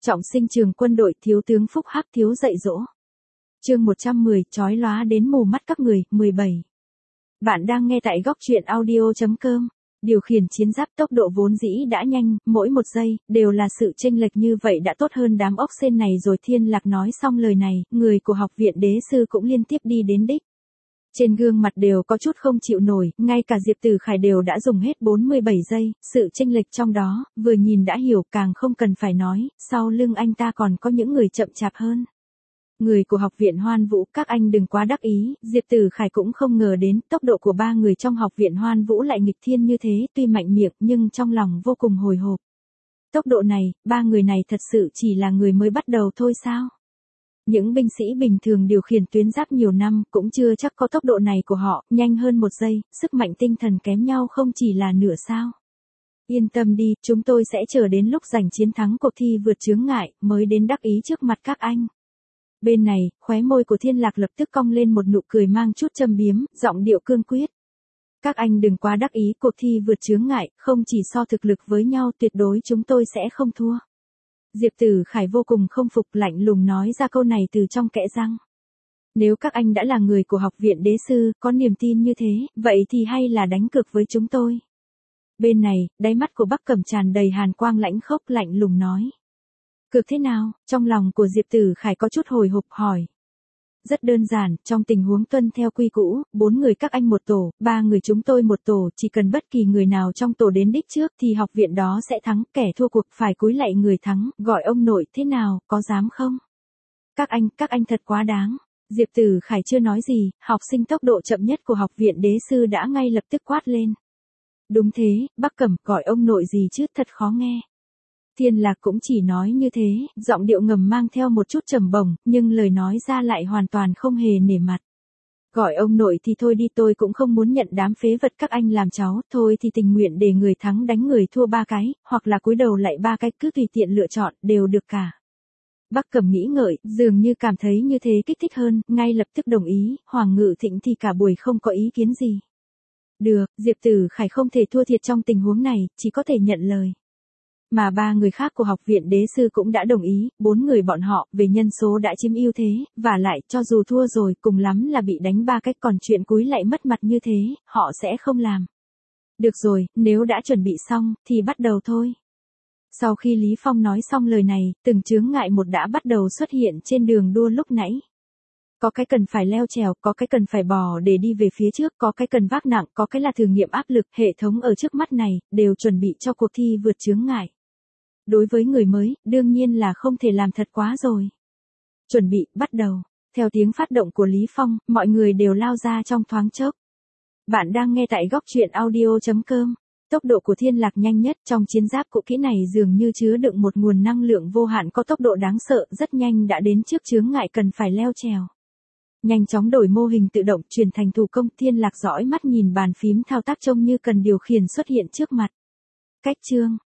Trọng sinh trường quân đội, thiếu tướng Phúc Hắc thiếu dạy dỗ. Chương 110, chói lóa đến mù mắt các người, 17. Bạn đang nghe tại góc truyện audio.com. Điều khiển chiến giáp tốc độ vốn dĩ đã nhanh, mỗi một giây, đều là sự chênh lệch như vậy đã tốt hơn đám ốc sên này rồi. Thiên Lạc nói xong lời này, người của học viện đế sư cũng liên tiếp đi đến đích. Trên gương mặt đều có chút không chịu nổi, ngay cả Diệp Tử Khải đều đã dùng hết 47 giây, sự chênh lệch trong đó, vừa nhìn đã hiểu, càng không cần phải nói, sau lưng anh ta còn có những người chậm chạp hơn. Người của học viện Hoan Vũ, các anh đừng quá đắc ý, Diệp Tử Khải cũng không ngờ đến tốc độ của ba người trong học viện Hoan Vũ lại nghịch thiên như thế, tuy mạnh miệng nhưng trong lòng vô cùng hồi hộp. Tốc độ này, ba người này thật sự chỉ là người mới bắt đầu thôi sao? Những binh sĩ bình thường điều khiển tuyến giáp nhiều năm cũng chưa chắc có tốc độ này của họ, nhanh hơn một giây, sức mạnh tinh thần kém nhau không chỉ là nửa sao. Yên tâm đi, chúng tôi sẽ chờ đến lúc giành chiến thắng cuộc thi vượt chướng ngại, mới đến đắc ý trước mặt các anh. Bên này, khóe môi của Thiên Lạc lập tức cong lên một nụ cười mang chút châm biếm, giọng điệu cương quyết. Các anh đừng quá đắc ý, cuộc thi vượt chướng ngại, không chỉ so thực lực với nhau, tuyệt đối chúng tôi sẽ không thua. Diệp Tử Khải vô cùng không phục, lạnh lùng nói ra câu này từ trong kẽ răng. Nếu các anh đã là người của học viện đế sư, có niềm tin như thế, vậy thì hay là đánh cược với chúng tôi. Bên này, đáy mắt của Bắc Cẩm tràn đầy hàn quang lãnh khốc, lạnh lùng nói. Cược thế nào? Trong lòng của Diệp Tử Khải có chút hồi hộp hỏi. Rất đơn giản, trong tình huống tuân theo quy cũ, 4 người các anh một tổ, 3 người chúng tôi một tổ, chỉ cần bất kỳ người nào trong tổ đến đích trước thì học viện đó sẽ thắng, kẻ thua cuộc phải cúi lạy người thắng, gọi ông nội, thế nào, có dám không? Các anh thật quá đáng. Diệp Tử Khải chưa nói gì, học sinh tốc độ chậm nhất của học viện đế sư đã ngay lập tức quát lên. Đúng thế, Bắc Cẩm, gọi ông nội gì chứ, thật khó nghe. Thiên Lạc cũng chỉ nói như thế, giọng điệu ngầm mang theo một chút trầm bổng, nhưng lời nói ra lại hoàn toàn không hề nể mặt. Gọi ông nội thì thôi đi, tôi cũng không muốn nhận đám phế vật các anh làm cháu, thôi thì tình nguyện để người thắng đánh người thua 3 cái, hoặc là cúi đầu lại 3 cái, cứ tùy tiện lựa chọn, đều được cả. Bắc Cẩm nghĩ ngợi, dường như cảm thấy như thế kích thích hơn, ngay lập tức đồng ý, Hoàng Ngự Thịnh thì cả buổi không có ý kiến gì. Được, Diệp Tử Khải không thể thua thiệt trong tình huống này, chỉ có thể nhận lời. Mà 3 người khác của học viện đế sư cũng đã đồng ý, 4 người bọn họ, về nhân số đã chiếm ưu thế, và lại, cho dù thua rồi, cùng lắm là bị đánh 3 cách, còn chuyện cúi lại mất mặt như thế, họ sẽ không làm. Được rồi, nếu đã chuẩn bị xong, thì bắt đầu thôi. Sau khi Lý Phong nói xong lời này, từng chướng ngại một đã bắt đầu xuất hiện trên đường đua lúc nãy. Có cái cần phải leo trèo, có cái cần phải bò để đi về phía trước, có cái cần vác nặng, có cái là thử nghiệm áp lực, hệ thống ở trước mắt này, đều chuẩn bị cho cuộc thi vượt chướng ngại. Đối với người mới, đương nhiên là không thể làm thật quá rồi. Chuẩn bị, bắt đầu. Theo tiếng phát động của Lý Phong, mọi người đều lao ra trong thoáng chốc. Bạn đang nghe tại góc truyện audio.com. Tốc độ của Thiên Lạc nhanh nhất trong chiến giáp cũ kỹ này dường như chứa đựng một nguồn năng lượng vô hạn có tốc độ đáng sợ, rất nhanh đã đến trước chướng ngại cần phải leo trèo. Nhanh chóng đổi mô hình tự động chuyển thành thủ công, Thiên Lạc dõi mắt nhìn bàn phím thao tác trông như cần điều khiển xuất hiện trước mặt. Cách chương,